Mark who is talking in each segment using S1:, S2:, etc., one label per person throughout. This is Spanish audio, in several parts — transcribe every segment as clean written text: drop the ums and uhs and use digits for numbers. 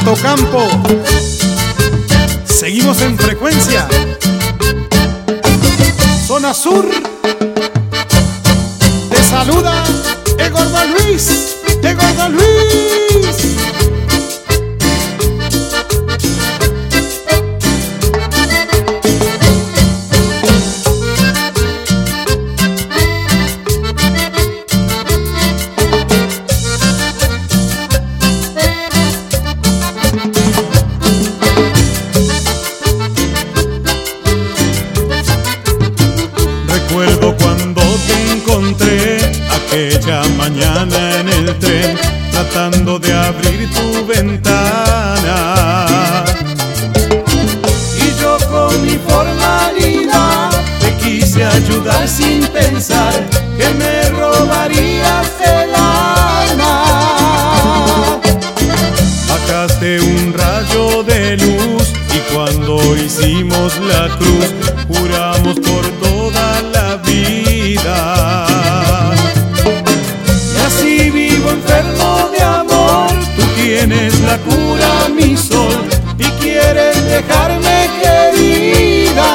S1: Campo. Seguimos en frecuencia. Zona Sur. Te saluda Egordo Luis. Egordo Luis.
S2: Recuerdo cuando te encontré aquella mañana en el tren, tratando de abrir tu ventana.
S3: Y yo con mi formalidad
S2: Te quise ayudar sin pensar
S3: que me robarías el alma.
S2: bajaste un rayo de luz y cuando hicimos la cruz juramos por toda la vida.
S3: Y así vivo enfermo de amor.
S2: Tú tienes la cura, mi sol,
S3: Y quieres dejarme querida.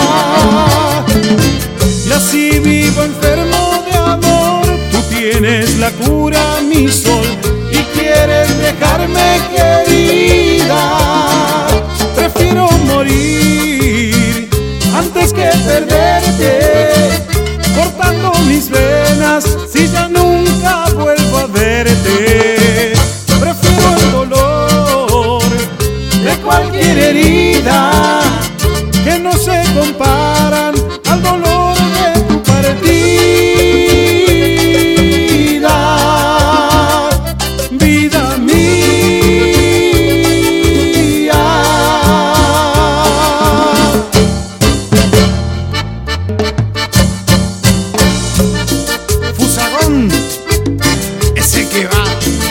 S2: y así vivo enfermo de amor. Tú tienes la cura, mi sol,
S3: Y quieres dejarme querida.
S2: prefiero morir
S3: Antes que perderte,
S2: cortando mis venas si ya nunca vuelvo a verte. Prefiero el dolor
S3: de cualquier herida,
S2: que no se comparan al dolor de tu partida. Vida mía.
S1: Fusagón. Ese que va.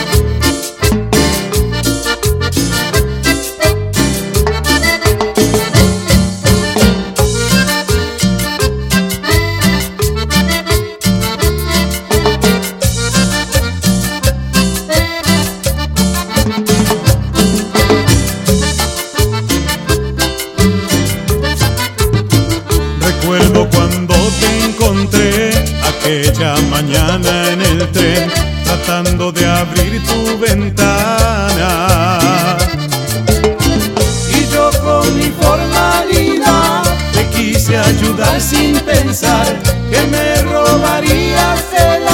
S2: Recuerdo cuando te encontré aquella mañana en el tren, tratando de abrir tu ventana.
S3: y yo con mi formalidad
S2: Te quise ayudar sin pensar
S3: que me robarías el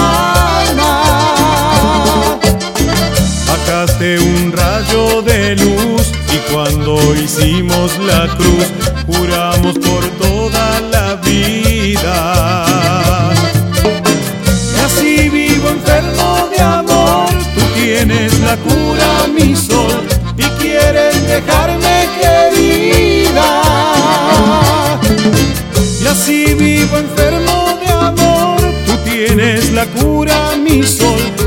S3: alma.
S2: bajaste un rayo de luz y cuando hicimos la cruz juramos por toda la vida.
S3: Y así vivo enfermo de amor.
S2: Tú tienes la cura, mi sol,
S3: Y quieres dejarme querida.
S2: y así vivo enfermo de amor. Tú tienes la cura, mi sol,